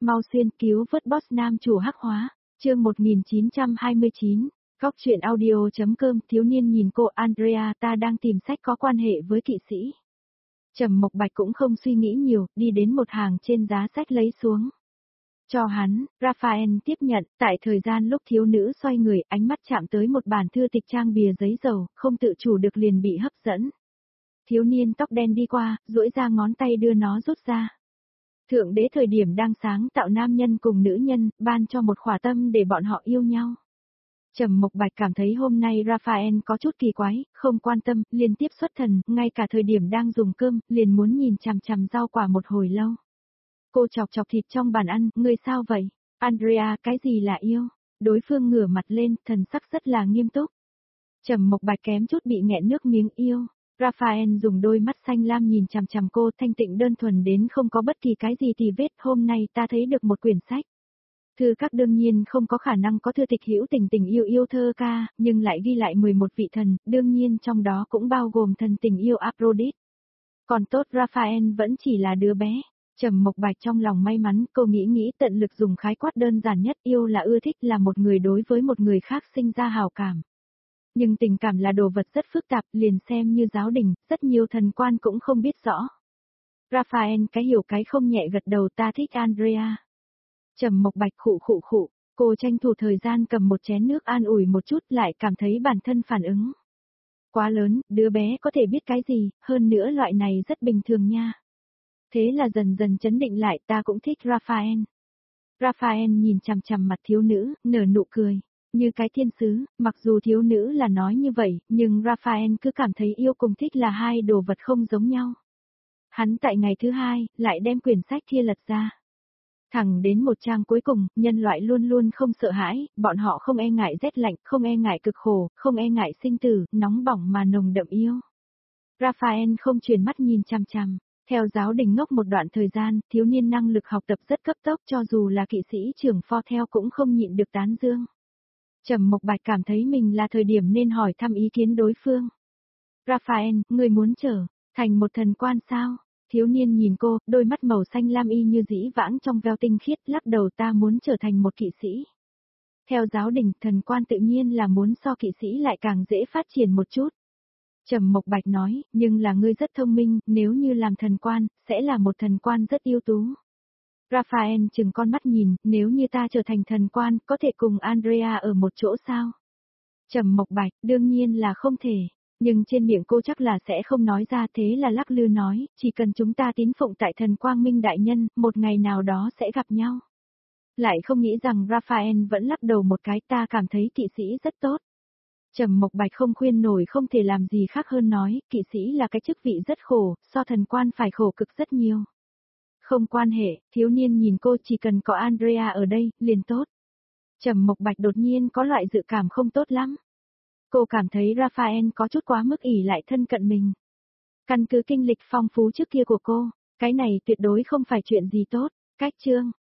Mau xuyên cứu vớt boss nam chủ hắc hóa. Chương 1929. Góc truyện audio.com. Thiếu niên nhìn cô. Andrea, ta đang tìm sách có quan hệ với kỵ sĩ. Trầm Mộc Bạch cũng không suy nghĩ nhiều, đi đến một hàng trên giá sách lấy xuống. Cho hắn. Raphael tiếp nhận. Tại thời gian lúc thiếu nữ xoay người, ánh mắt chạm tới một bản thư tịch trang bìa giấy dầu, không tự chủ được liền bị hấp dẫn. Thiếu niên tóc đen đi qua, duỗi ra ngón tay đưa nó rút ra. Thượng đế thời điểm đang sáng tạo nam nhân cùng nữ nhân, ban cho một khỏa tâm để bọn họ yêu nhau. Trầm Mộc Bạch cảm thấy hôm nay Raphael có chút kỳ quái, không quan tâm, liên tiếp xuất thần, ngay cả thời điểm đang dùng cơm, liền muốn nhìn chằm chằm rau quả một hồi lâu. Cô chọc chọc thịt trong bàn ăn, ngươi sao vậy? Andrea, cái gì là yêu? Đối phương ngửa mặt lên, thần sắc rất là nghiêm túc. Trầm Mộc Bạch kém chút bị nghẹn nước miếng yêu. Raphael dùng đôi mắt xanh lam nhìn chằm chằm cô, thanh tịnh đơn thuần đến không có bất kỳ cái gì tì vết. Hôm nay ta thấy được một quyển sách. Thư các đương nhiên không có khả năng có thư tịch hữu tình tình yêu yêu thơ ca, nhưng lại ghi lại 11 vị thần, đương nhiên trong đó cũng bao gồm thần tình yêu Aphrodite. Còn tốt Raphael vẫn chỉ là đứa bé. Trầm Mộc Bạch trong lòng may mắn, cô nghĩ tận lực dùng khái quát đơn giản nhất, yêu là ưa thích, là một người đối với một người khác sinh ra hào cảm. Nhưng tình cảm là đồ vật rất phức tạp, liền xem như giáo đình, rất nhiều thần quan cũng không biết rõ. Raphael cái hiểu cái không nhẹ gật đầu, ta thích Andrea. Trầm Mộc Bạch khụ, cô tranh thủ thời gian cầm một chén nước an ủi một chút, lại cảm thấy bản thân phản ứng quá lớn, đứa bé có thể biết cái gì, hơn nữa loại này rất bình thường nha. Thế là dần dần chấn định lại, ta cũng thích Raphael. Raphael nhìn chằm chằm mặt thiếu nữ, nở nụ cười. Như cái thiên sứ, mặc dù thiếu nữ là nói như vậy, nhưng Raphael cứ cảm thấy yêu cùng thích là hai đồ vật không giống nhau. Hắn tại ngày thứ hai, lại đem quyển sách kia lật ra. Thẳng đến một trang cuối cùng, nhân loại luôn luôn không sợ hãi, bọn họ không e ngại rét lạnh, không e ngại cực khổ, không e ngại sinh tử, nóng bỏng mà nồng đậm yêu. Raphael không chuyển mắt nhìn chằm chằm. Theo giáo đình ngốc một đoạn thời gian, thiếu niên năng lực học tập rất cấp tốc, cho dù là kỵ sĩ trưởng pho theo cũng không nhịn được tán dương. Trầm Mộc Bạch cảm thấy mình là thời điểm nên hỏi thăm ý kiến đối phương. Raphael, người muốn trở thành một thần quan sao? Thiếu niên nhìn cô, đôi mắt màu xanh lam y như dĩ vãng trong veo tinh khiết, lắc đầu, ta muốn trở thành một kỵ sĩ. Theo giáo đình, thần quan tự nhiên là muốn so kỵ sĩ lại càng dễ phát triển một chút. Trầm Mộc Bạch nói, nhưng là ngươi rất thông minh, nếu như làm thần quan, sẽ là một thần quan rất ưu tú. Raphael chừng con mắt nhìn, nếu như ta trở thành thần quan, có thể cùng Andrea ở một chỗ sao? Trầm Mộc Bạch, đương nhiên là không thể, nhưng trên miệng cô chắc là sẽ không nói ra, thế là lắc lư nói, chỉ cần chúng ta tín phụng tại thần Quang Minh Đại Nhân, một ngày nào đó sẽ gặp nhau. Lại không nghĩ rằng Raphael vẫn lắc đầu một cái, ta cảm thấy kỵ sĩ rất tốt. Trầm Mộc Bạch không khuyên nổi, không thể làm gì khác hơn nói, kỵ sĩ là cái chức vị rất khổ, so thần quan phải khổ cực rất nhiều. Không quan hệ, thiếu niên nhìn cô, chỉ cần có Andrea ở đây, liền tốt. Trầm Mộc Bạch đột nhiên có loại dự cảm không tốt lắm. Cô cảm thấy Raphael có chút quá mức ỷ lại thân cận mình. Căn cứ kinh lịch phong phú trước kia của cô, cái này tuyệt đối không phải chuyện gì tốt. Cách chương